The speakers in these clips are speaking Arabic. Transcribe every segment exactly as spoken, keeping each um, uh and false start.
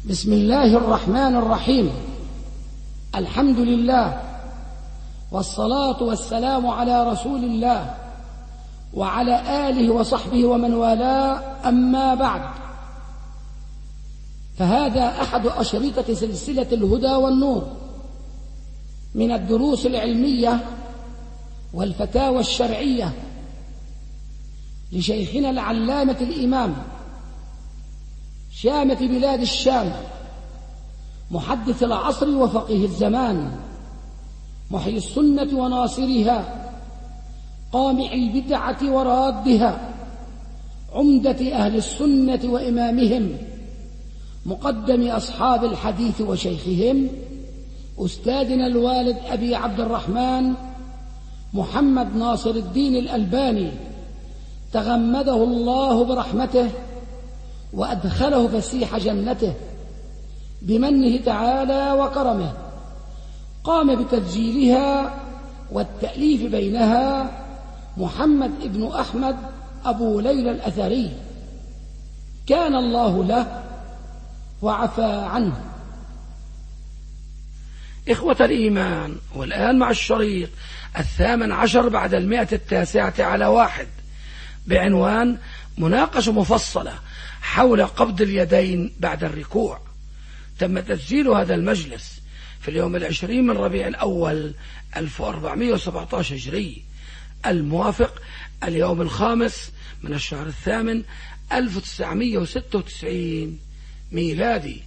بسم الله الرحمن الرحيم. الحمد لله والصلاة والسلام على رسول الله وعلى آله وصحبه ومن والاه، أما بعد، فهذا أحد أشرطة سلسلة الهدى والنور من الدروس العلمية والفتاوى الشرعية لشيخنا العلامة الإمام شامة بلاد الشام، محدث العصر وفقيه الزمان، محيي السنة وناصرها، قامع البدعة ورادها، عمدة أهل السنة وإمامهم، مقدم أصحاب الحديث وشيخهم، أستاذنا الوالد أبي عبد الرحمن محمد ناصر الدين الألباني، تغمده الله برحمته وأدخله فسيح جنته بمنه تعالى وكرمه. قام بتسجيلها والتأليف بينها محمد ابن أحمد أبو ليلى الأثري، كان الله له وعفى عنه. إخوة الإيمان، والآن مع الشريط الثامن عشر بعد المئة التاسعة على واحد بعنوان مناقشة مفصلة حول قبض اليدين بعد الركوع. تم تسجيل هذا المجلس في اليوم العشرين من ربيع الأول ألف وأربعمائة وسبعة عشر هجري، الموافق اليوم الخامس من الشهر الثامن ألف وتسعمائة وستة وتسعين ميلادي.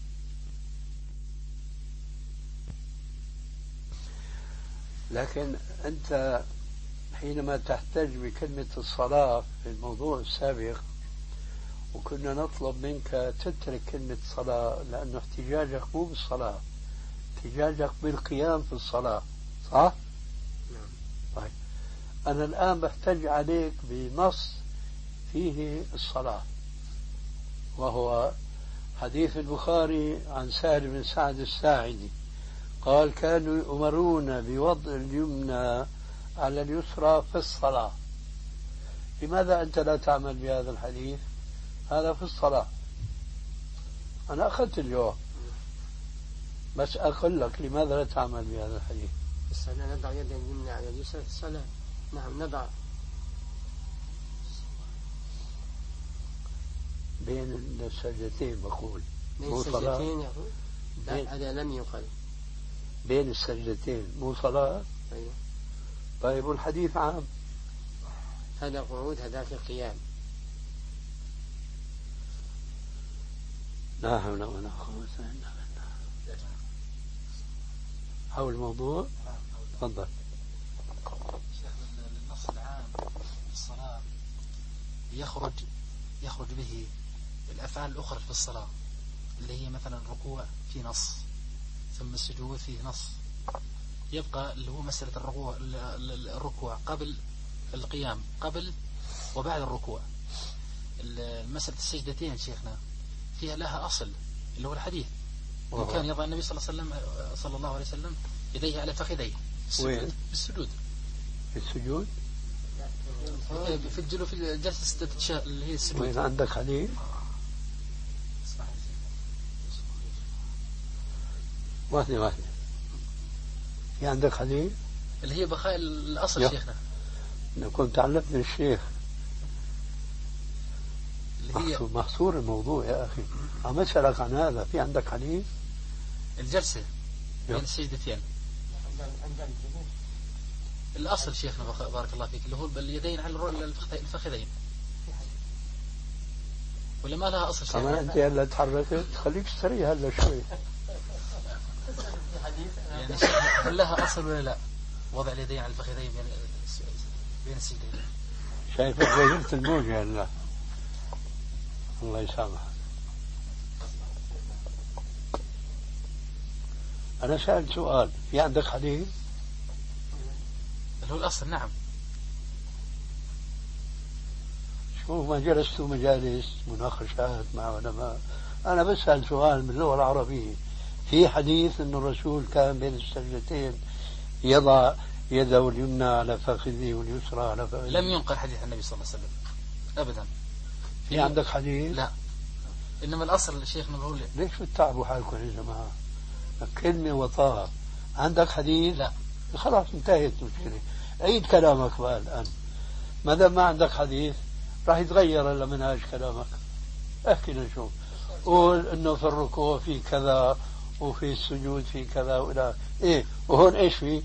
لكن أنت حينما تحتج بكلمة الصلاة في الموضوع السابق، وكنا نطلب منك تترك كلمة صلاة لأنه احتجاجك مو بالصلاة، احتجاجك بالقيام في الصلاة، صح؟ نعم. طيب أنا الآن بحتج عليك بنص فيه الصلاة، وهو حديث البخاري عن سهل بن سعد الساعدي قال: كانوا يؤمرون بوضع اليمنى على اليسرى في الصلاة. لماذا أنت لا تعمل بهذا الحديث؟ هذا في الصلاة. أنا أخذت الجواب، بس أقول لك لماذا لا تعمل بهذا الحديث؟ الصلاة نضع يد اليمنى على اليسرى في الصلاة. نعم نضع بين السجدتين، بقول بين السجدتين. لا، هذا لم يقل بين السجدتين، مو صلاة. أيوه. طيب والحديث عام، هذا قعود هذاك القيام. لا حول ولا قوة إلا بالله. حول الموضوع. تفضل. النص العام في الصلاة يخرج يخرج به الأفعال الأخرى في الصلاة، اللي هي مثلا الركوع في نص، ثم السجود فيه نص، يبقى اللي هو مسألة الركوع الركوع قبل القيام، قبل وبعد الركوع. مسألة السجدتين شيخنا فيها لها أصل اللي هو الحديث، وكان يضع النبي صلى الله عليه وسلم صلى الله عليه وسلم يديه على فخذيه وين؟ بالسجود. في السجود؟ في الجلو في جلسة اللي هي السجود. وين عندك حديث؟ واحدة واحدة. في عندك حديث؟ اللي هي بقاء الأصل شيخنا. أنا كنت علمتني الشيخ. اللي هي محصور الموضوع يا أخي. عم أسألك عن هذا، في عندك حديث؟ الجلسة بين السجدتين. الأصل شيخنا بارك الله فيك اللي هو اليدين على الفخذين، ولا ما لها أصل شيخنا؟ كمان أنت هلا تحركت، خليك تستريح هلا شوي. يعني هل لها أصل ولا لا وضع اليدين على الفخذين بين بين السجدين؟ شايفك غيرت الموجة هلا. الله يسامحك. أنا سألت سؤال، في عندك حديث؟ اللي هو الأصل. نعم. شوف، ما جلست مجالس مناقشات مع علماء، أنا بسأل سؤال من اللغة العربية. في حديث أن الرسول كان بين السجدتين يضع يده اليمنى على فخذه واليسرى على فخذه. لم ينقل حديث النبي صلى الله عليه وسلم أبدا. في عندك حديث؟ لا. إنما الأصل الشيخ نقول ليش بتتعبوا حالكم يا جماعة؟ كلمة وطاعة. عندك حديث؟ لا خلاص انتهت المشكلة. عيد كلامك بقى الآن. ما دام ما عندك حديث راح يتغير إلا منهاج كلامك. احكي نشوف. قول إنه في الركوع في كذا وفي السجود في كذا وإلى إيه، وهون إيش في؟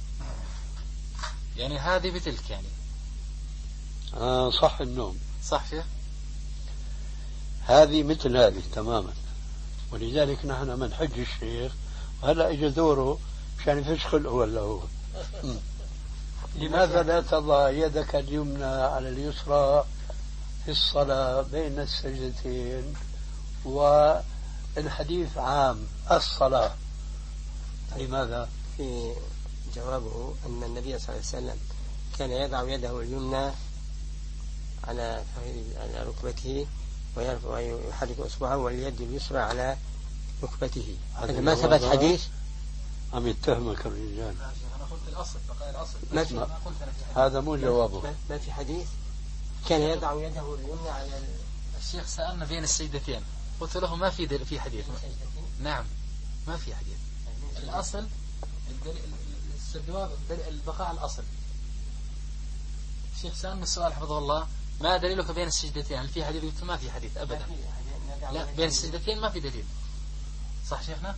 يعني هذه بتلك يعني. آه صح النوم. صح شيخ. هذه مثل هذه تماما. ولذلك نحن منحج الشيخ وهلا اجى دوره مشان يفش خلقه ولا هو. لماذا لا تضع يدك اليمنى على اليسرى في الصلاة بين السجدتين؟ والحديث عام الصلاة. لماذا؟ في جوابه أن النبي صلى الله عليه وسلم كان يضع يده اليمنى على على ركبته ويحرك أصبعه واليد اليسرى على ركبته. هذا ما ثبت حديث. عم يتهمك الرجال. أنا قلت الأصل بقى الأصل. ما في. هذا مو جوابه. ما في حديث كان يضع يده اليمنى على الشيخ. سألنا بين السجدتين قلت له ما في في حديث. نعم ما في حديث. الأصل الجواب البقاء على الأصل. الشيخ سألنا السؤال حفظه الله ما دليلك بين السجدتين؟ هل في حديث؟ قلت ما في حديث أبدا. لا بين السجدتين ما في دليل. صح شيخنا؟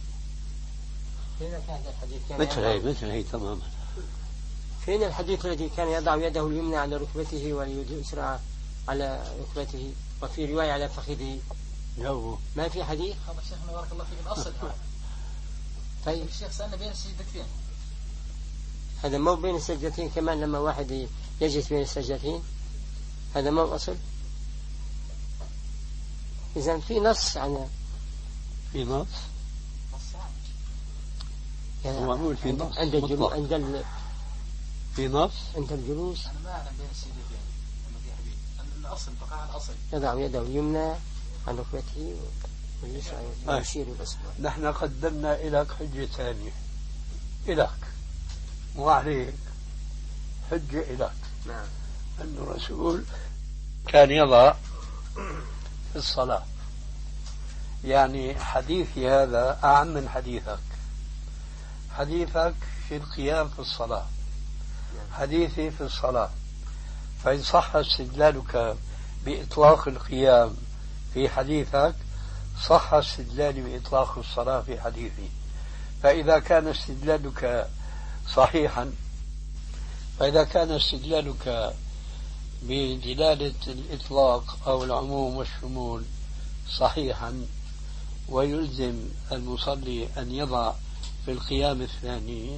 مثل هي مثل هي تماما. فين الحديث الذي كان يضع يده اليمنى على ركبته واليد اليسرى على ركبته وفي رواية على فخذه؟ جو. ما في حديث. هذا شيخنا بارك الله فيك الأصل. طيب الشيخ سألنا بين السجدتين. هذا مو بين السجدتين كمان لما واحد يجلس بين السجدتين؟ هذا مو أصل. إذن في نص عن في نص. يعني هو أقول في نص عند الجلوس عند ال... في نص عند الجلوس. أنا ما أعلم بين السجدتين لما في حديث أن الأصل بقاء على الأصل. يضع يده اليمنى عن ركبته واليسرى يشير الأصبع. نحن قدمنا إليك حجة ثانية إليك مو عليك، حجة إليك. نعم. أن الرسول كان يضع في الصلاة. يعني حديثي هذا أعم من حديثك. حديثك في القيام في الصلاة، حديثي في الصلاة. فإن صح استدلالك بإطلاق القيام في حديثك صح استدلالي بإطلاق الصلاة في حديثي. فإذا كان استدلالك صحيحا فإذا كان استدلالك بدلالة الإطلاق أو العموم والشمول صحيحا ويلزم المصلي أن يضع في القيام الثاني،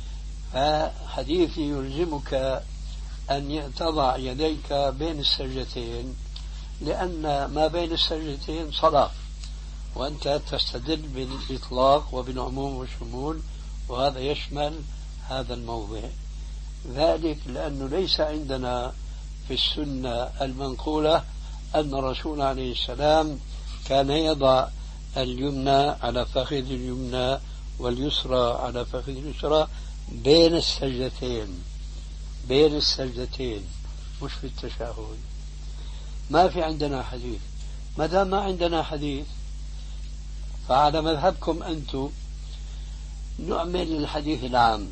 فحديثي يلزمك أن تضع يديك بين السجدتين، لأن ما بين السجدتين صلاة، وأنت تستدل بالإطلاق وبالعموم والشمول، وهذا يشمل هذا الموضع. ذلك لأنه ليس عندنا في السنة المنقولة أن الرسول عليه السلام كان يضع اليمنى على فخذ اليمنى واليسرى على فخذ اليسرى بين السجدتين، بين السجدتين مش في التشهد. ما في عندنا حديث. ما دام ما عندنا حديث فعلى مذهبكم أنتم نعمل الحديث العام.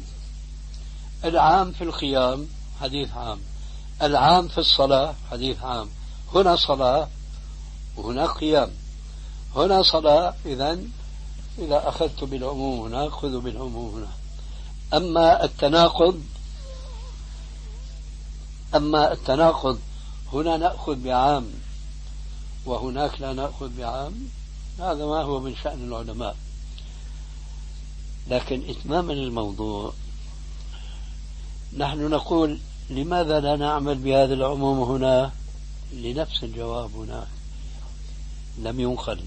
العام في القيام حديث عام، العام في الصلاة حديث عام. هنا صلاة وهنا قيام. هنا صلاة، إذن إذا أخذت بالعموم هنا خذوا بالعموم هنا. أما التناقض أما التناقض هنا نأخذ بعام وهناك لا نأخذ بعام، هذا ما هو من شأن العلماء. لكن إتماما الموضوع نحن نقول لماذا لا نعمل بهذا العموم هنا؟ لنفس الجواب هنا لم ينقل.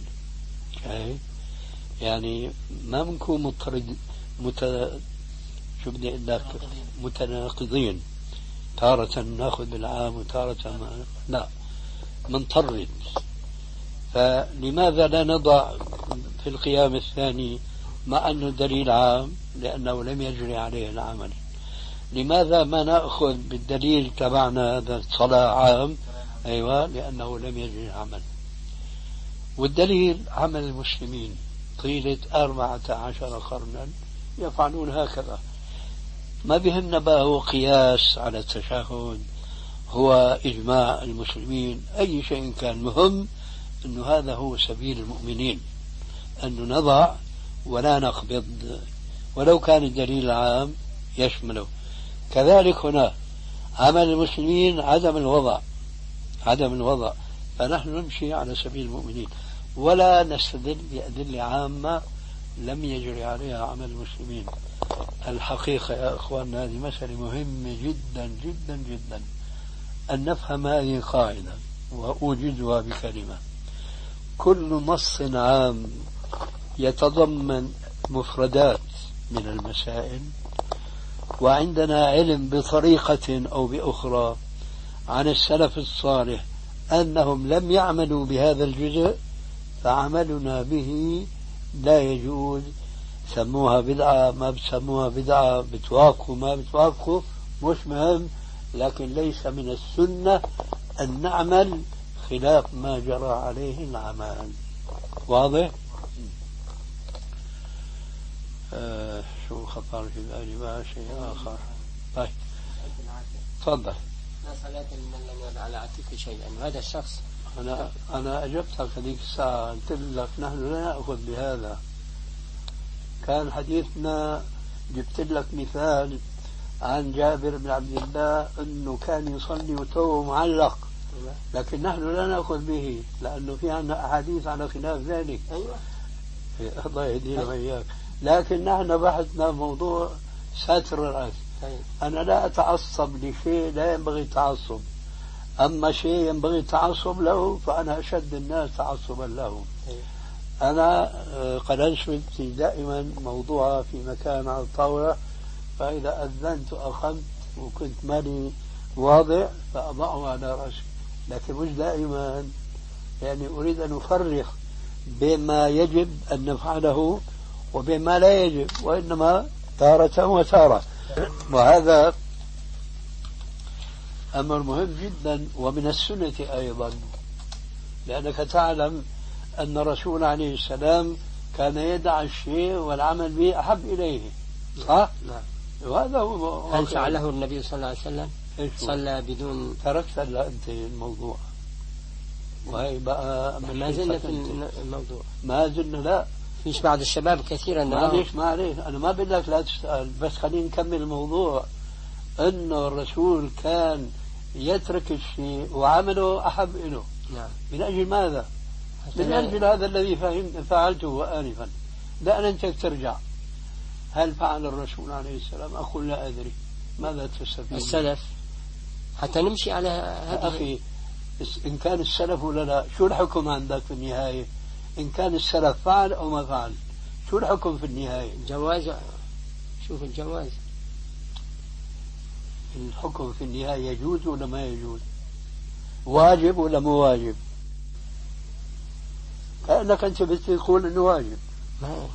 يعني ما بنكون مضطرد مت... شو بدي اقول لك متناقضين، تارة ناخذ بالعام وتارة ما... لا منطرد. فلماذا لا نضع في القيام الثاني مع أنه دليل عام لأنه لم يجري عليه العمل؟ لماذا ما نأخذ بالدليل تبعنا هذا الصلاة عام؟ أيوة، لأنه لم يجري العمل. والدليل عمل المسلمين طيلة أربعة عشر قرنا يفعلون هكذا. ما بهمنا بقى هو قياس على التشهد، هو إجماع المسلمين، أي شيء كان، مهم أنه هذا هو سبيل المؤمنين، أن نضع ولا نقبض، ولو كان الدليل العام يشمله. كذلك هنا عمل المسلمين عدم الوضع، عدم الوضع، فنحن نمشي على سبيل المؤمنين ولا نستدل بأدلة عامة لم يجري عليها عمل المسلمين. الحقيقة يا أخواننا هذه مسألة مهمة جدا جدا جدا أن نفهم هذه القاعدة، وأوجدها بكلمة: كل نص عام يتضمن مفردات من المسائل، وعندنا علم بطريقة أو بأخرى عن السلف الصالح أنهم لم يعملوا بهذا الجزء، فعملنا به لا يجوز. سموها بدعة ما بسموها بدعة، بتوافقوا ما بتوافقوا مش مهم، لكن ليس من السنة أن نعمل خلاف ما جرى عليه العمل. واضح؟ آه شو خطر في بالي ما شيء آخر. طيب تفضل. لا صلاة لمن لم يضع على عاتقه شيئا، وهذا الشخص أنا أنا أجبتك هذيك الساعة، قلت لك نحن لا نأخذ بهذا. كان حديثنا جبت لك مثال عن جابر بن عبد الله أنه كان يصلي وتوه معلق، لكن نحن لا نأخذ به لأنه في عنا أحاديث على خلاف ذلك. أيوة الله يهدينا وإياك. لكن نحن بحثنا موضوع ستر الرأس. أنا لا أتعصب لشيء لا ينبغي التعصب، أما شيء ينبغي التعصب له فأنا أشد الناس تعصبا له. أنا قد أنشد دائما موضوعها في مكان على الطاولة، فإذا أذنت أخذت وكنت مالي واضع فأضعه على رأسي، لكن مش دائما، يعني أريد أن أفرق بما يجب أن نفعله وبما لا يجب، وإنما تارة وتارة. وهذا أمر مهم جدا ومن السنة أيضا، لأنك تعلم أن الرسول عليه السلام كان يدع الشيء والعمل به أحب إليه، صح؟ نعم. وهذا هو. هل فعله النبي صلى الله عليه وسلم؟ صلى بدون تركت هلا أنت الموضوع، وهي بقى ما زلنا في الموضوع، ما زلنا لا فيش بعض الشباب كثيرا. معليش معليش أنا ما بقول لك لا تسأل، بس خلينا نكمل الموضوع. أنه الرسول كان يترك الشيء وعمله أحب إله. نعم. من أجل ماذا؟ من أجل هذا الذي فعلته آنفا. لا أنت ترجع، هل فعل الرسول عليه السلام؟ أقول لا أدري. ماذا تستفيد؟ السلف حتى نمشي على هذا. أخي إن كان السلف ولا لا، شو الحكم عندك في النهاية؟ إن كان السلف فعل أو ما فعل، شو الحكم في النهاية؟ جواز. شوف الجواز، الحكم في النهاية يجوز ولا ما يجوز؟ واجب ولا مو واجب؟ كأنك أنت بتقول إنه واجب. ما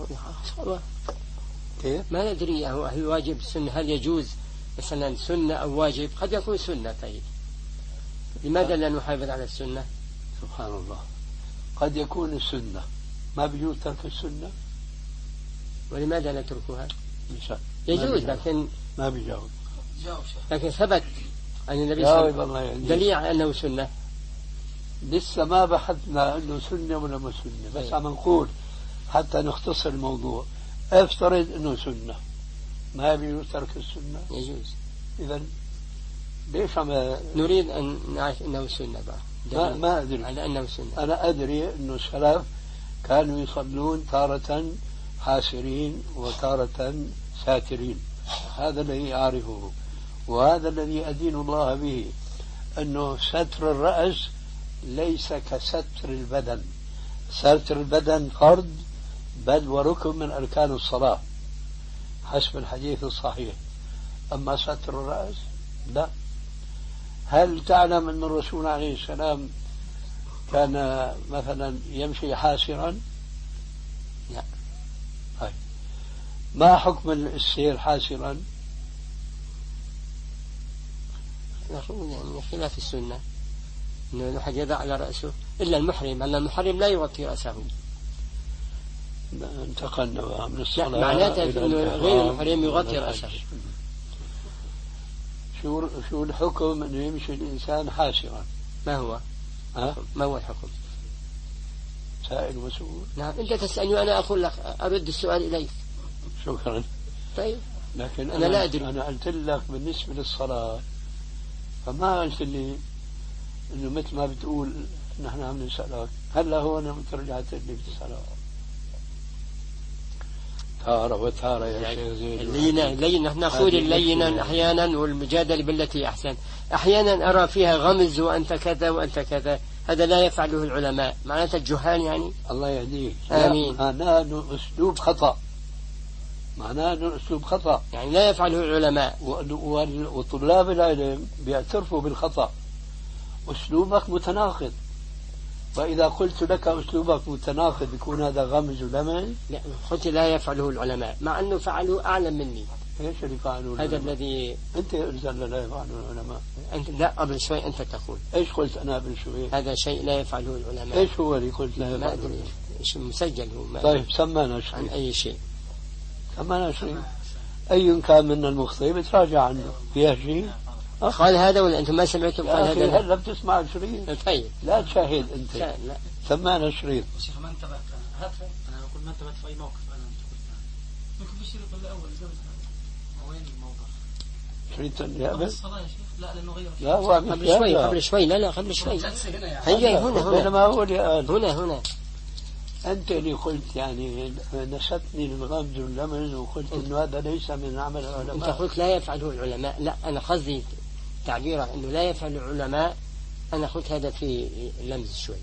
كيف؟ ما ندري هل واجب سنة، هل يجوز مثلا سنة أو واجب؟ قد يكون سنة. طيب لماذا لا نحافظ على السنة؟ سبحان الله، قد يكون السنة ما بيجوز ترك السنة، ولماذا نتركها؟ مثال يجوز لكن ما بيجوز، لكن ثبت عن النبي صلى الله عليه وسلم دليل على أنه سنة. لسه ما بحثنا أنه سنة ولا ما سنة، بس عم نقول حتى نختصر الموضوع. افترض أنه سنة، ما بيجوز ترك السنة؟ يجوز. إذا ليش عم نريد أن نعرف أنه سنة بقى؟ ما, ما أدري على أنه سنة. أنا أدري أنه السلف كانوا يصلون تارة حاسرين وتارة ساترين، هذا الذي أعرفه، وهذا الذي أدين الله به، أنه ستر الرأس ليس كستر البدن. ستر البدن فرض بل وركن من أركان الصلاة حسب الحديث الصحيح، أما ستر الرأس لا. هل تعلم أن الرسول عليه السلام كان مثلا يمشي حاسرا؟ لا. هاي. ما حكم السير حاسرا؟ نقول يعني خلاف السنة. إنه الواحد يضع على رأسه إلا المحرم، أن المحرم لا يغطي رأسه. انتقلنا من الصلاة معناته إنه غير المحرم يغطي رأسه. شو شو الحكم إنه يمشي الإنسان حاسرا؟ ما هو؟ ها؟ ما هو الحكم؟ سائل مسؤول. نعم، أنت تسألني وأنا أقول لك أرد السؤال إليك. شكرا. طيب. لكن أنا, أنا لا أدري. أنا قلت لك بالنسبة للصلاة، فما قلت لي إنه مثل ما بتقول نحن عم نسألك هلا هو أنا بترجع تقلي بالصلاة تارة وتارة يا يعني شيخ زين. اللينة اللينة نحن نقول اللينة أحيانا والمجادلة بالتي أحسن. أحيانا أرى فيها غمز وأنت كذا وأنت كذا، هذا لا يفعله العلماء، معناته الجهال يعني. الله يهديك. آمين. معناه أنه أسلوب خطأ، معناه أنه أسلوب خطأ يعني لا يفعله العلماء، وطلاب العلم بيعترفوا بالخطأ. أسلوبك متناقض، فإذا قلت لك أسلوبك متناقض يكون هذا غمز ولمز. لا قلت لا يفعله العلماء مع أنه فعلوا أعلم مني. ايش اللي فعلوا هذا العلماء؟ الذي انت قلت لا يفعله العلماء. انت لا قبل شوي انت تقول. ايش قلت انا قبل شوي؟ هذا شيء لا يفعله العلماء. ايش هو اللي قلت لا ما يفعله؟ ادري ايش مسجل هو. ما طيب سمانا شيء عن اي شيء. سمانا شيء اي كان منا المخطئ بتراجع عنه فيها شيء. قال هذا ولا انتم ما سمعتم؟ قال هذا. هلا بتسمع الشريط. طيب لا تشاهد انت. لا. سمانا الشريط. شيخ ما انتبهت انا انا اقول ما انتبهت في اي موقف انا ممكن في الشريط الاول قبل وين الموضوع؟ شريط اللي قبل؟ الصلاة يا شيخ. لا لانه غير. لا هو قبل شوي قبل شوي لا لا قبل شوي. هيا هنا هنا. بينما هو اللي قال. هنا هنا. أنت اللي قلت يعني نسبتني للغمز واللمز وقلت إنه هذا ليس من عمل العلماء. أنت قلت لا يفعله العلماء. لا أنا قصدي تعبيره إنه لا يفعل العلماء. أنا قلت هذا في لمز شوي.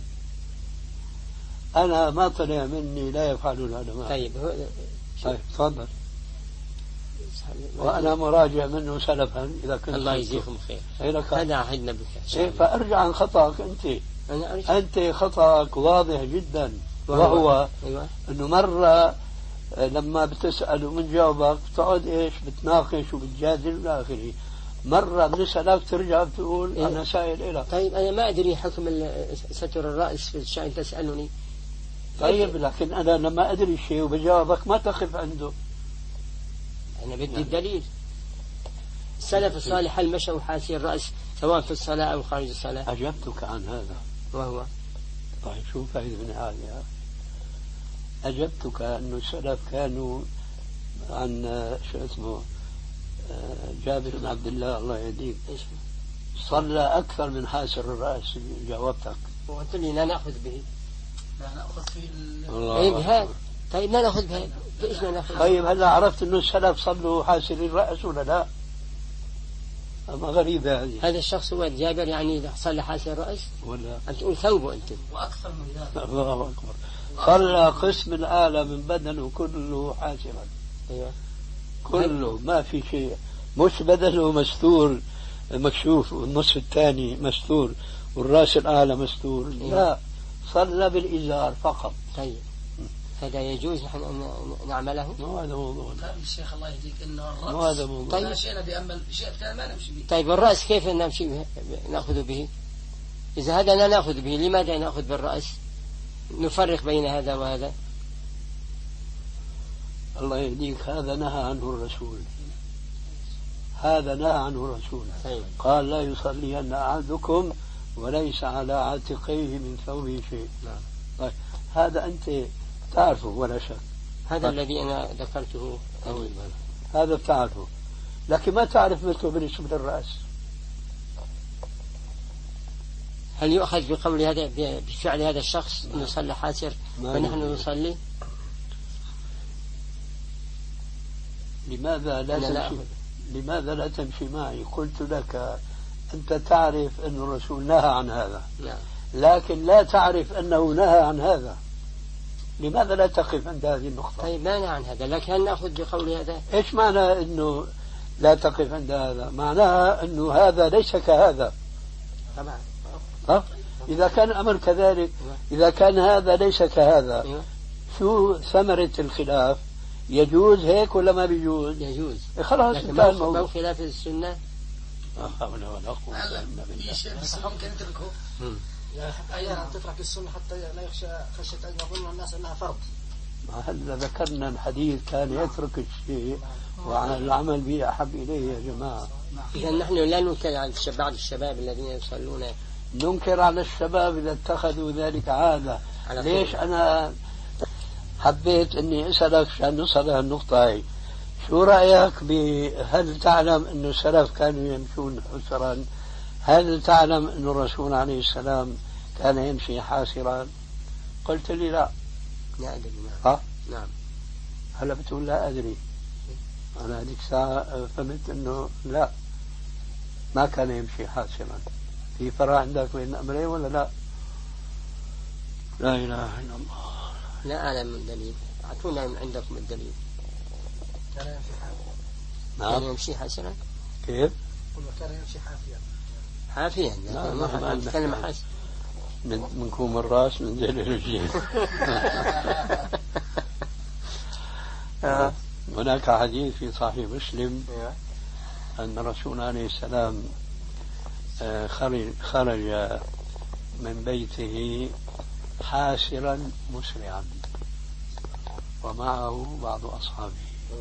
أنا ما طلع مني لا يفعل العلماء. طيب هو طيب تفضل. وأنا مراجع منه سلفا إذا كنت. الله يجزيكم خير. هذا عهدنا بك. إيه فأرجع عن خطأك أنت. أنا أرجع. أنت خطأك واضح جدا، وهو, وهو أيوة. أنه مرة لما بتسأل ومن جاوبك بتقعد إيش بتناقش وبتجادل إلى آخره. مرة بنسألك ترجع بتقول إيه؟ أنا سائل إلك. طيب أنا ما أدري حكم ستر الرأس في الشأن تسألني. طيب لكن أنا لما أدري شيء وبجاوبك ما تقف عنده. أنا بدي الدليل. السلف الصالح هل مشوا حاسي الرأس سواء في الصلاة أو خارج الصلاة؟ أجبتك عن هذا. وهو طيب شو فائدة من هذا؟ أجبتك أنه السلف كانوا عن شو اسمه جابر بن عبد الله الله يهديك صلى أكثر من حاسر الرأس. جاوبتك وقلت لي لا نأخذ به. لا نأخذ فيه. طيب هذا طيب لا نأخذ به. إيش ما نأخذ؟ طيب هلا عرفت أنه السلف صلوا حاسر الرأس ولا لا؟ أما غريبة هذه. هذا الشخص هو جابر يعني صلى حاسر الرأس ولا أنت تقول ثوبه أنت وأكثر من ذلك. الله أكبر. صلى قسم الآلة من بدنه كله حاسرا. أيوة. كله ما في شيء، مش بدنه مستور مكشوف والنصف الثاني مستور والرأس الأعلى مستور. أيوة. لا صلى بالإزار فقط. طيب هذا يجوز نحن أن نعمله؟ مو هذا موضوع. لا الشيخ الله يهديك إنه الرأس مو هذا موضوع. طيب شيء بأمل شيء ثاني ما نمشي به. طيب الرأس كيف نمشي به؟ نأخذ به؟ إذا هذا لا نأخذ به لماذا نأخذ بالرأس؟ نفرق بين هذا وهذا. الله يهديك هذا نهى عنه الرسول. هذا نهى عنه الرسول. طيب. قال لا يصلين أحدكم وليس على عاتقيه من ثوبه شيء. نعم. طيب هذا أنت تعرفه ولا شك. هذا طيب. الذي أنا ذكرته أول. هذا بتعرفه لكن ما تعرف مثله بالنسبة للرأس. هل يؤخذ بقول هذا بفعل هذا الشخص أنه صلى حاسر ونحن نصلي؟ لماذا لا تمشي لماذا لا تمشي معي؟ قلت لك أنت تعرف أن الرسول نهى عن هذا. لا. لكن لا تعرف أنه نهى عن هذا. لماذا لا تقف عند هذه النقطة؟ طيب ما نهى عن هذا لكن هل نأخذ بقول هذا؟ إيش معنى أنه لا تقف عند هذا؟ معناها أنه هذا ليس كهذا. طبعا. ها؟ إذا كان الأمر كذلك، إذا كان هذا ليس كهذا، شو ثمرة الخلاف؟ يجوز هيك ولا ما بيجوز؟ يجوز. خلاص انتهى الموضوع. ما خلاف السنة. لا حول ولا قوة إلا في بالله. شيء بس ممكن يتركه يعني أحيانا تترك السنة حتى لا يخشى خشية أن يظن الناس أنها فرض. هلا ذكرنا الحديث كان يترك الشيء وعلى العمل به أحب إليه يا جماعة. إذا نحن لا ننكر على بعض الشباب الذين يصلون. ننكر على الشباب إذا اتخذوا ذلك عادة. ليش أنا حبيت أني أسألك عشان نوصل هالنقطة هاي؟ شو رأيك هل تعلم أن السلف كانوا يمشون حسرا؟ هل تعلم أن الرسول عليه السلام كان يمشي حاسرا؟ قلت لي لا. لا أدري. ها؟ نعم. هلا بتقول لا أدري. أنا هذيك الساعة فهمت أنه لا، ما كان يمشي حاسرا. في فرق عندك بين الأمرين ولا لا؟ لا إله إلا الله. لا أعلم من دليل. أعطونا من عندكم الدليل. كان يمشي حافيا. نعم. كان يمشي حاسرا. كيف؟ قلنا كان يمشي حافيا. حافيا. لا ما نتكلم حاسر. من منكم الراس من ذيل الرجلين. هناك حديث في صحيح مسلم أن الرسول عليه السلام خرج خرج من بيته حاسرا مسرعا ومعه بعض أصحابه.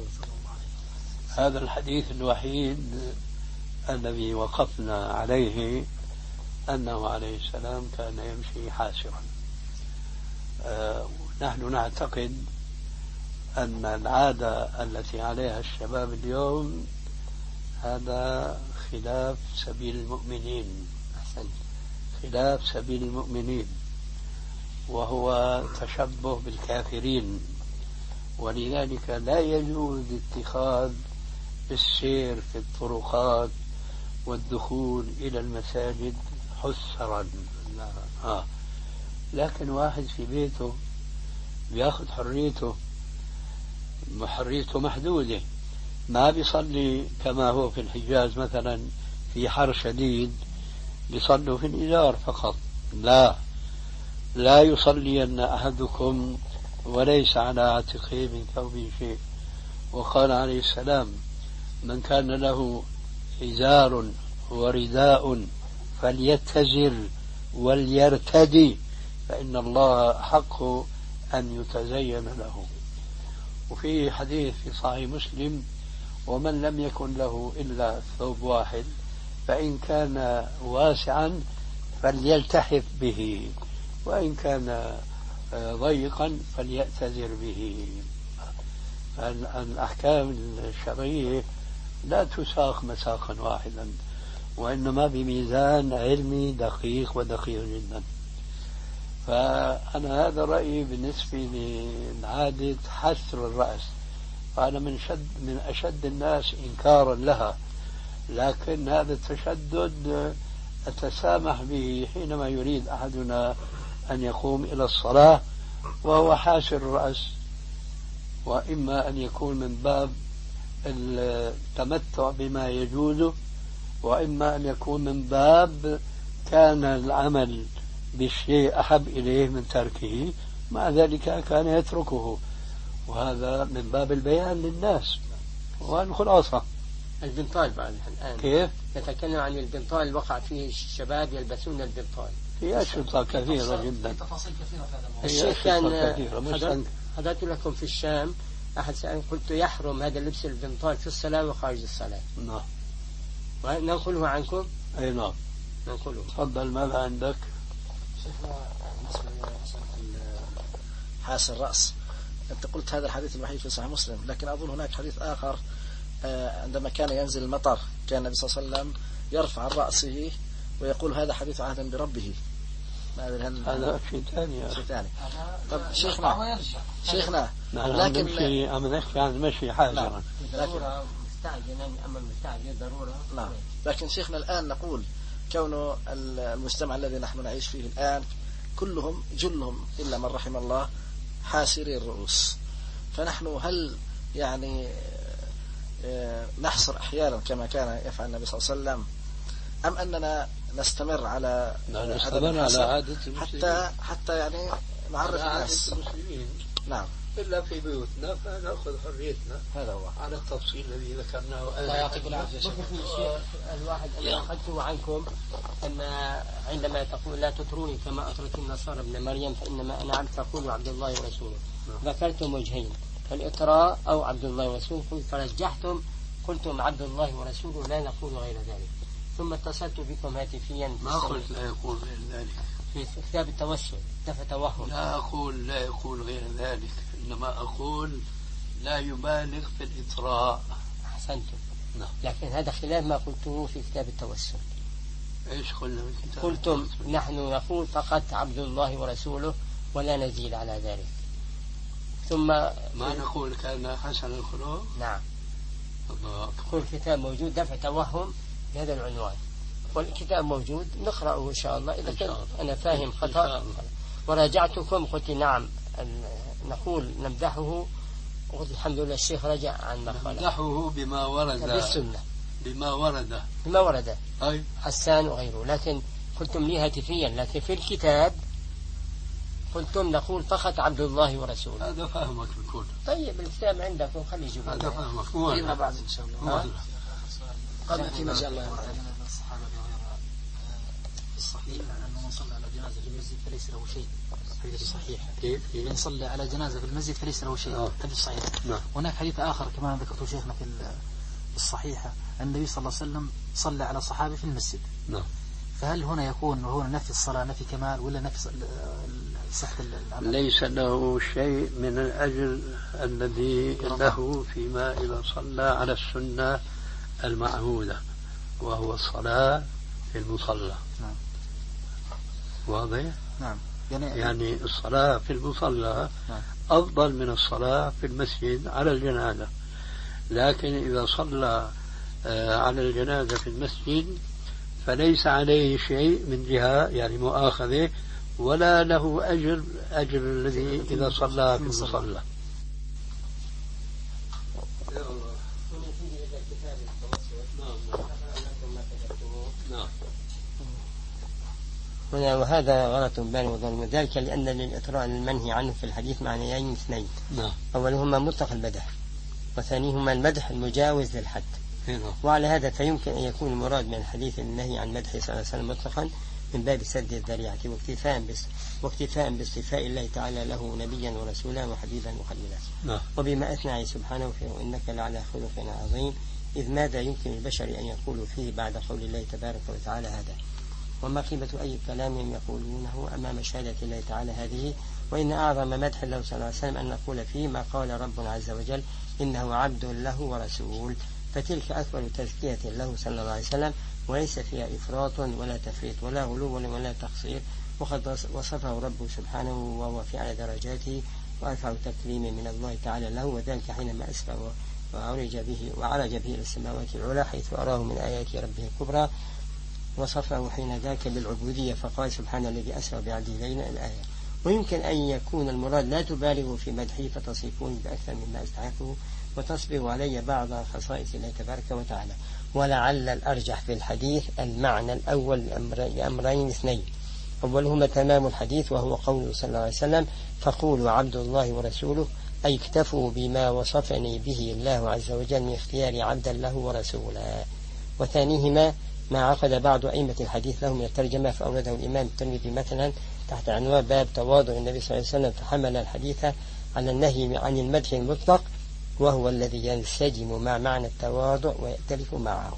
هذا الحديث الوحيد الذي وقفنا عليه أنه عليه السلام كان يمشي حاسرا. أه نحن نعتقد أن العادة التي عليها الشباب اليوم هذا خلاف سبيل المؤمنين. أحسن. خلاف سبيل المؤمنين، وهو تشبه بالكافرين، ولذلك لا يجوز اتخاذ السير في الطرقات والدخول إلى المساجد حسرا. آه. لكن واحد في بيته بياخذ حريته، حريته محدودة، ما بيصلي كما هو في الحجاز مثلا في حر شديد بيصلوا في الإزار فقط. لا، لا يصلين أحدكم وليس على عاتقه من ثوبه شيء. وقال عليه السلام: من كان له إزار ورداء فليتزر وليرتدي فإن الله حق أن يتزين له. وفي حديث في صحيح مسلم: ومن لم يكن له إلا ثوب واحد فإن كان واسعا فليلتحف به وإن كان ضيقا فليأتذر به. الأحكام الشرعية لا تساق مساقا واحدا، وإنما بميزان علمي دقيق ودقيق جدا. فأنا هذا رأيي بالنسبة لعادة حسر الرأس. فأنا من شد من أشد الناس إنكارا لها، لكن هذا التشدد أتسامح به حينما يريد أحدنا أن يقوم إلى الصلاة وهو حاسر الرأس، وإما أن يكون من باب التمتع بما يجوز، وإما أن يكون من باب كان العمل بالشيء أحب إليه من تركه، مع ذلك كان يتركه، وهذا من باب البيان للناس. والخلاصة البنطال بعد الآن كيف؟ نتكلم عن البنطال وقع فيه الشباب يلبسون البنطال في أشرطة كثيرة جدا، تفاصيل كثيرة في هذا الشيخ كان حضرت لكم في الشام أحد سأل قلت يحرم هذا لبس البنطال في الصلاة وخارج الصلاة. نعم. وننقله عنكم؟ أي نعم. ننقله. تفضل، ماذا عندك؟ شيخنا بالنسبة لمسألة حاس الرأس، أنت قلت هذا الحديث الوحيد في صحيح مسلم، لكن أظن هناك حديث آخر عندما كان ينزل المطر كان النبي صلى الله عليه وسلم يرفع عن رأسه ويقول هذا حديث عهد بربه. هذا شيء ثاني. شيء ثاني. طب شيخنا شيخنا لكن نمشي عم نحكي عن المشي حاجرا. ضرورة مستعجلا، أما المستعجل ضرورة. نعم. لكن شيخنا الآن نقول كون المجتمع الذي نحن نعيش فيه الآن كلهم جلهم إلا من رحم الله حاسري الرؤوس، فنحن هل يعني نحصر أحيانا كما كان يفعل النبي صلى الله عليه وسلم، أم أننا نستمر على نستمر على عادة حتى حتى يعني نعرف الناس؟ نعم. إلا في بيوتنا فنأخذ حريتنا. هذا هو على التفصيل الذي ذكرناه. الله يعطيكم العافية. الواحد اللي أخذته عنكم أن عندما تقول لا تطروني كما أطرت النصارى ابن مريم فإنما أنا عبد تقول عبد الله ورسوله. ذكرتم وجهين، الإطراء أو عبد الله ورسوله، فرجحتم قلتم عبد الله ورسوله لا نقول غير ذلك. ثم اتصلت بكم هاتفيا ما قلت لا يقول غير ذلك في كتاب التوسل دفع توهم. لا أقول لا يقول غير ذلك، إنما أقول لا يبالغ في الإطراء. أحسنتم. نعم. لكن هذا خلاف ما قلته في كتاب التوسل. إيش قلنا في كتاب؟ قلتم نحن نقول فقط عبد الله ورسوله ولا نزيد على ذلك. ثم ما نقول كان حسن الخلق. نعم. الله. كل كتاب موجود دفع توهم بهذا العنوان، والكتاب موجود نقرأه إن شاء الله. إذا كان أنا فاهم خطأ وراجعتكم قلت نعم نقول نمدحه، قلت الحمد لله الشيخ رجع عن ما قال. نمدحه بما ورد بالسنة، بما ورد بما ورد أي حسان وغيره. لكن قلتم لي هاتفيا، لكن في الكتاب قلتم نقول فقط عبد الله ورسوله. هذا فهمك الكل. طيب الكتاب عندكم خلي يجيبوا. هذا فهمك. مو فيما بعد إن شاء الله. قبل في مجال الله. الصحابة الصحيح أنه من صلى على جنازة في المسجد فليس له شيء. حديث صحيح. كيف؟ من صلى على جنازة في المسجد فليس له شيء. حديث صحيح. نعم. هناك حديث آخر كمان ذكرته شيخنا في الصحيحة، النبي صلى الله عليه وسلم صلى على صحابي في المسجد. نعم. فهل هنا يكون هنا نفي الصلاة نفي كمال ولا نفي صحة العمل؟ ليس له شيء من الأجر الذي له فيما إذا صلى على السنة المعهودة وهو الصلاة في المصلى. نعم. واضح؟ نعم. يعني, يعني الصلاة في المصلى نعم. أفضل من الصلاة في المسجد على الجنازة، لكن إذا صلى على الجنازة في المسجد فليس عليه شيء من جهة يعني مؤاخذة ولا له أجر أجر الذي إذا صلى في المصلى. هنا وهذا غلط بان وظلم، ذلك لأن للإطراء المنهي عنه في الحديث معنيين اثنين. نعم. أولهما مطلق المدح، وثانيهما المدح المجاوز للحد. هنا. وعلى هذا فيمكن أن يكون المراد من الحديث النهي عن مدح صلى الله عليه وسلم مطلقا من باب سد الذريعة واكتفاء بس واكتفاء باصطفاء الله تعالى له نبيا ورسولا وحبيبا وخليلا. نعم. وبما أثنى سبحانه وإنك لعلى خلق عظيم، إذ ماذا يمكن البشر أن يقولوا فيه بعد قول الله تبارك وتعالى هذا؟ وما قيمة أي كلام يقولونه أمام شهادة الله تعالى هذه؟ وإن أعظم مدح له صلى الله عليه وسلم أن نقول فيه ما قال ربنا عز وجل إنه عبد له ورسول، فتلك أكبر تزكية له صلى الله عليه وسلم، وليس فيها إفراط ولا تفريط ولا غلو ولا تقصير، وقد وصفه ربه سبحانه وهو في أعلى درجاته وأرفع تكريم من الله تعالى له، وذلك حينما أسفى وعرج به وعرج به إلى السماوات العلى حيث أراه من آيات ربه الكبرى، وصفه حين ذاك بالعبودية فقال سبحان الذي أسرى بعبده ليلا الآية. ويمكن أن يكون المراد لا تبالغوا في مدحه فتصفون بأكثر مما أستحقه وتصبروا علي بعض خصائص الله تبارك وتعالى. ولعل الأرجح في الحديث المعنى الأول لأمرين اثنين، أولهما تمام الحديث وهو قوله صلى الله عليه وسلم فقولوا عبد الله ورسوله، أي اكتفوا بما وصفني به الله عز وجل من اختيار عبدا له ورسولا. وثانيهما ما عقد بعض أئمة الحديث له من الترجمة فأورده الإمام الترمذي مثلا تحت عنوان باب تواضع النبي صلى الله عليه وسلم، فحمل الحديث على النهي عن المدح المطلق وهو الذي ينسجم مع معنى التواضع ويأتلف معه.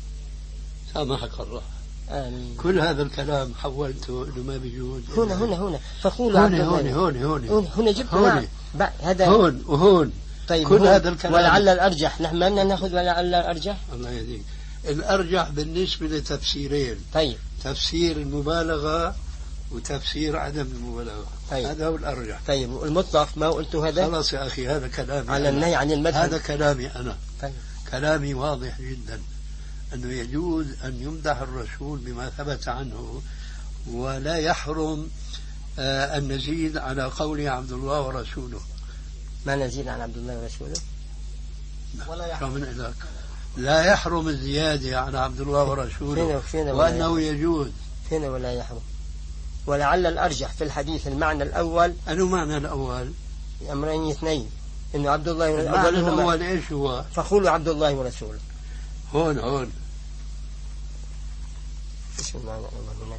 سامحك الله. آمين. كل هذا الكلام حولته إنه ما بيجوز. هنا هنا هنا فقولوا هون هون هون هون هنا جبت هون هذا هون وهون. طيب كل هذا الكلام ولعل الأرجح نحن ما بدنا ناخذ ولعل الأرجح. الله يهديك. الأرجح بالنسبة لتفسيرين. طيب. تفسير المبالغة وتفسير عدم المبالغة. طيب. هذا هو الأرجح. طيب المطلق ما قلت هذا؟ خلاص يا أخي هذا كلامي على النهي عن المدح. هذا كلامي أنا. طيب. كلامي واضح جدا أنه يجوز أن يمدح الرسول بما ثبت عنه ولا يحرم آه أن نزيد على قول عبد الله ورسوله. ما نزيد عن عبد الله ورسوله؟ ولا يحرم. لا يحرم الزيادة على عبد الله ورسوله. فين فين وأنه يجوز. فين ولا يحرم؟ ولعل الأرجح في الحديث المعنى الأول. أنه معنى الأول أمرين اثنين، إنه عبد الله المعنى الأول إيش هو؟ فقولوا عبد الله ورسوله. هون هون إيش المعنى الأول هنا؟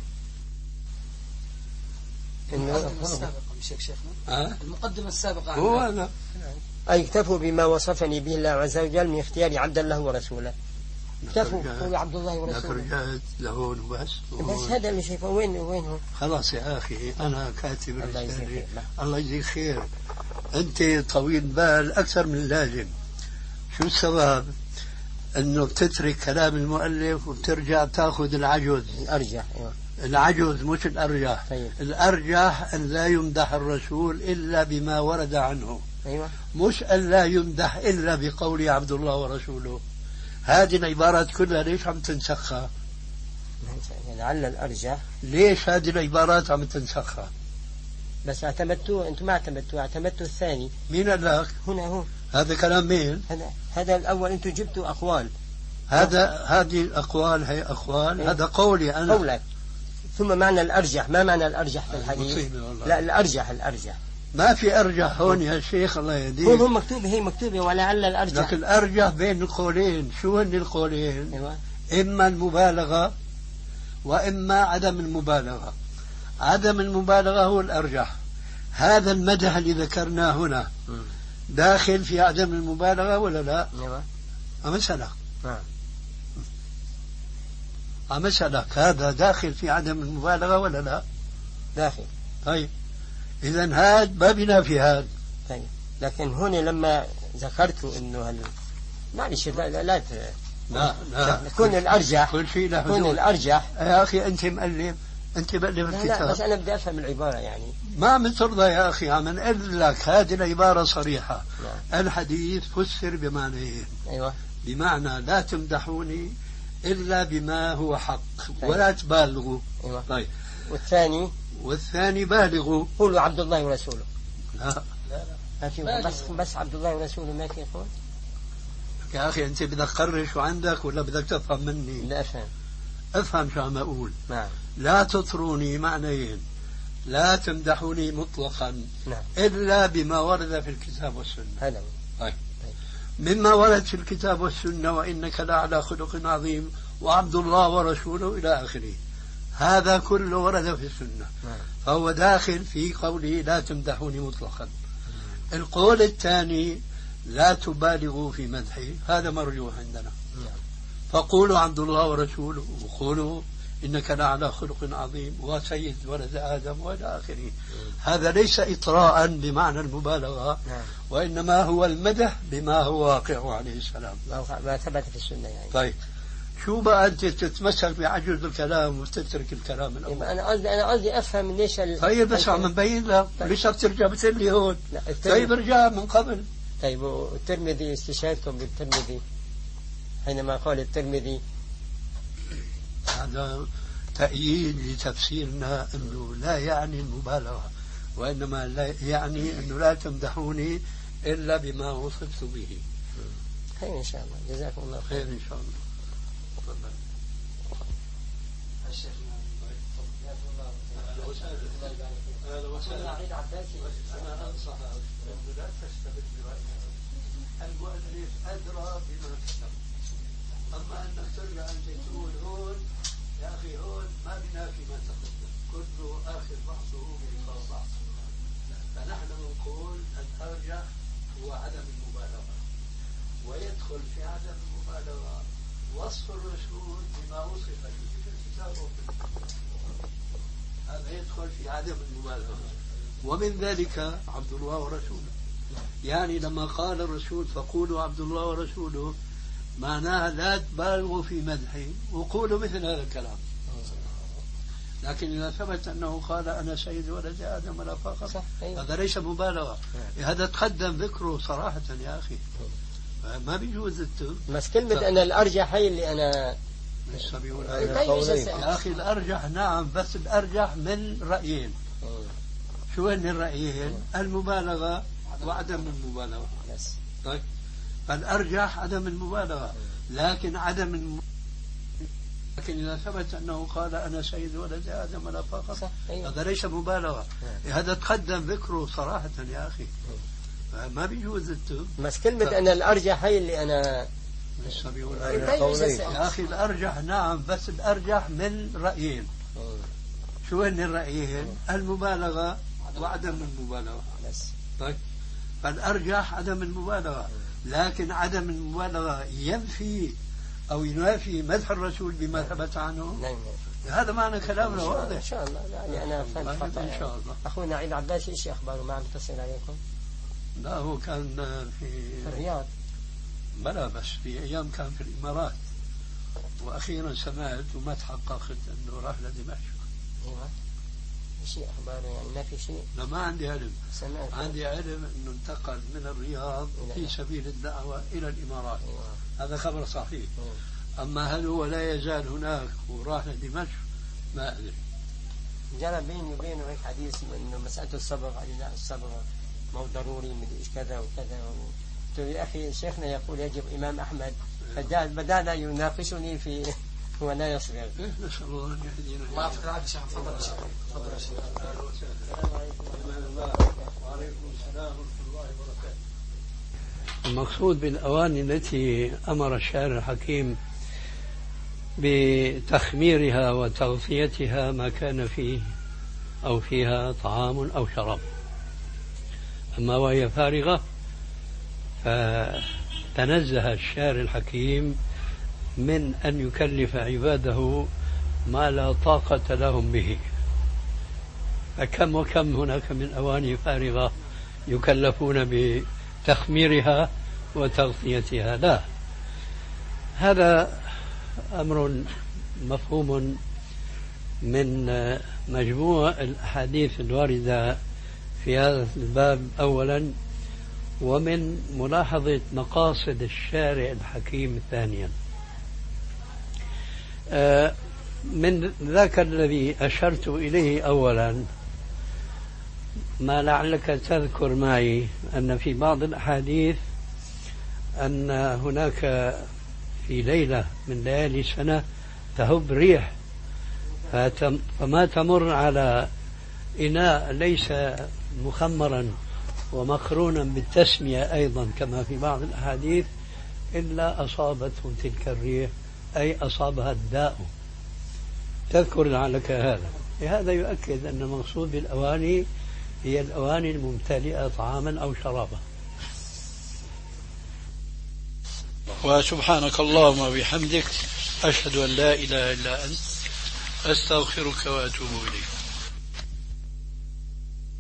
المقدمة السابقة مش هيك شيخنا؟ أه؟ المقدمة السابقة هو أنا أي اكتفوا بما وصفني به الله عز وجل من اختيار عبد الله ورسوله. اكتفوا قولوا عبد الله ورسوله. رجعت لهون بس بس هذا اللي شايفه. وين وين هو؟ خلاص يا أخي أنا كاتب الله يجزيك رسالة. خير. الله يجزيك خير. أنت طويل بال أكثر من اللازم. شو السبب؟ أنه بتترك كلام المؤلف وبترجع تأخذ العجز. الأرجح. أيوة. العجز مش الأرجح. طيب. الأرجح أن لا يمدح الرسول إلا بما ورد عنه. أيوة. مش أن لا يمدح إلا بقول عبد الله ورسوله. هذه العبارات كلها ليش عم تنسخها؟ لعل الأرجح. ليش هذه العبارات عم تنسخها؟ بس اعتمدتوه أنتم، ما اعتمدتوه، اعتمدتوا الثاني. مين قال لك؟ هنا هو. هذا كلام مين؟ هذا هذا الأول أنتم جبتوا أقوال. هذا هذه الأقوال هي أقوال. إيه؟ هذا قولي أنا. قولك. ثم معنى الأرجح، ما معنى الأرجح في الحديث؟ لا الأرجح الأرجح. ما في أرجح هون يا شيخ الله يهديك. هو مكتوبة، هي مكتوبة ولعل الأرجح. لكن الأرجح بين القولين. شو هن القولين؟ أيوة. إما المبالغة وإما عدم المبالغة. عدم المبالغة هو الأرجح. هذا المدح اللي ذكرناه هنا داخل في عدم المبالغة ولا لا؟ أيوة. أمسألك. نعم. أمسألك هذا داخل في عدم المبالغة ولا لا؟ داخل. طيب إذن هذا ما بينافي هذا. طيب لكن هنا لما ذكرت إنه هل معلش لا لا, لا, لا, لا. كون الأرجح، كل شيء له كون الأرجح. يا أخي أنت مؤلف، أنت مؤلف لا, الكتاب. لا بس أنا بدي أفهم العبارة يعني. ما مترضى يا أخي عم نقول لك هذه العبارة صريحة. لا. الحديث فسر بمعنيين. أيوة. بمعنى لا تمدحوني إلا بما هو حق. طيب. ولا تبالغوا. أيوة. طيب. والثاني والثاني بالغوا. قولوا عبد الله ورسوله. لا لا لا ما في بس بس عبد الله ورسوله ما في قول. يا أخي أنت بدك تقرر شو عندك ولا بدك تفهم مني؟ لا أفهم. أفهم شو عم أقول. نعم. لا تطروني معنيين. لا تمدحوني مطلقا. نعم. إلا بما ورد في الكتاب والسنة. هذا طيب. مما ورد في الكتاب والسنة وإنك لعلى خلق عظيم وعبد الله ورسوله إلى آخره. هذا كله ورد في السنة. نعم. فهو داخل في قوله لا تمدحوني مطلقا. القول الثاني لا تبالغوا في مدحي، هذا مرجوح عندنا. نعم. فقولوا عبد الله ورسوله وقولوا إنك لعلى خلق عظيم وسيد ولد آدم وإلى آخره. هذا ليس إطراء بمعنى المبالغة. نعم. وإنما هو المدح بما هو واقع عليه السلام. ما ثبت في السنة يعني. طيب شو بقى أنت تتمسك بعجز الكلام وتترك الكلام الأول؟ أنا قصدي أنا قصدي أفهم ليش ال... طيب بس عم نبين لك. ليش بترجع بتقول لي هون؟ طيب ارجع من قبل. طيب والترمذي استشهادكم بالترمذي حينما قال الترمذي هذا تأييد لتفسيرنا أنه لا يعني المبالغة، وإنما لا يعني أنه لا تمدحوني إلا بما وصفت به. خير إن شاء الله. جزاكم الله خير إن شاء الله. هذا وسائل عيد عباسي. أنا أنصح أنه لا تستبد برأينا. المؤلف أدرى بما كتب. أما أنك ترجع أنت تقول هون يا أخي هون ما بنا فيما تقدم، كله آخر بعضه بإطار بعض. فنحن نقول الأرجح هو عدم المبالغة، ويدخل في عدم المبالغة وصف الرسول بما وصف به في الكتاب والسنة. هذا يدخل في عدم المبالغة. ومن ذلك عبد الله ورسوله. يعني لما قال الرسول فقولوا عبد الله ورسوله معناها لا تبالغوا في مدحي وقولوا مثل هذا الكلام. لكن إذا ثبت أنه قال أنا سيد ولد آدم ولا فخر هذا ليس مبالغة. هذا تقدم ذكره صراحة يا أخي. ما بيجوز التو بس كلمة أنا الأرجح هي اللي أنا يا أخي الأرجح نعم، بس الأرجح من رأيين. شو هن الرأيين؟ المبالغة وعدم المبالغة. طيب فالأرجح عدم المبالغة، لكن عدم الم... لكن إذا ثبت أنه قال أنا سيد ولد آدم ولا فخر هذا ليس مبالغة. هذا تقدم ذكره صراحة يا أخي. فما بيجوز انتم. بس كلمة أنا الأرجح هي اللي أنا لسه بيقول طيب يا أخي الأرجح نعم، بس الأرجح من رأيين. شو هن الرأيين؟ المبالغة وعدم المبالغة. بس طيب فالأرجح عدم المبالغة، لكن عدم المبالغة ينفي أو ينافي مدح الرسول بما ثبت عنه. نعم. هذا معنى كلامنا واضح. إن شاء الله. يعني أنا فهمت خطأ. إن شاء الله. أخونا عيد عباس إيش أخباره؟ ما عم يتصل عليكم؟ لا هو كان في, في الرياض. بلا بس في أيام كان في الإمارات، وأخيرا سمعت وما تحققت أنه راح لدمشق. أيوة. إيش أخباره يعني؟ ما في شيء؟ لا ما عندي علم. سمعت. عندي علم أنه انتقل من الرياض في سبيل الدعوة إلى الإمارات. أيوة. هذا خبر صحيح. أيوة. أما هل هو لا يزال هناك وراح لدمشق ما أدري. جرى بيني وبينه هيك حديث انه مساله الصبر، قال لا الصبر ما هو ضروري من ايش كذا وكذا. قلت له يا اخي شيخنا يقول يجب امام احمد، فبدانا يناقشني في هو لا يصبر. نسال الله ان يهدينا. الله يعطيك العافيه شيخ. تفضل يا شيخ. تفضل يا شيخ. وعليكم السلام ورحمه الله وبركاته. المقصود بالاواني التي امر الشاعر الحكيم بتخميرها وتغطيتها ما كان فيه أو فيها طعام أو شراب. أما وهي فارغة فتنزه الشاعر الحكيم من أن يكلف عباده ما لا طاقة لهم به. فكم وكم هناك من أواني فارغة يكلفون بتخميرها وتغطيتها. لا، هذا أمر مفهوم من مجموع الأحاديث الواردة في هذا الباب أولا، ومن ملاحظة مقاصد الشارع الحكيم ثانيا. من ذاك الذي أشرت إليه أولا ما لعلك تذكر معي أن في بعض الأحاديث أن هناك في ليلة من ليالي سنة تهب ريح، فما تمر على إناء ليس مخمرا ومقرونا بالتسمية أيضا كما في بعض الأحاديث إلا أصابته تلك الريح، أي أصابها الداء. تذكر لعلك هذا. هذا يؤكد أن المقصود بالأواني هي الأواني الممتلئة طعاما أو شرابا. وسبحانك اللهم وبحمدك أشهد أن لا إله إلا أنت أستغفرك وأتوب إليك.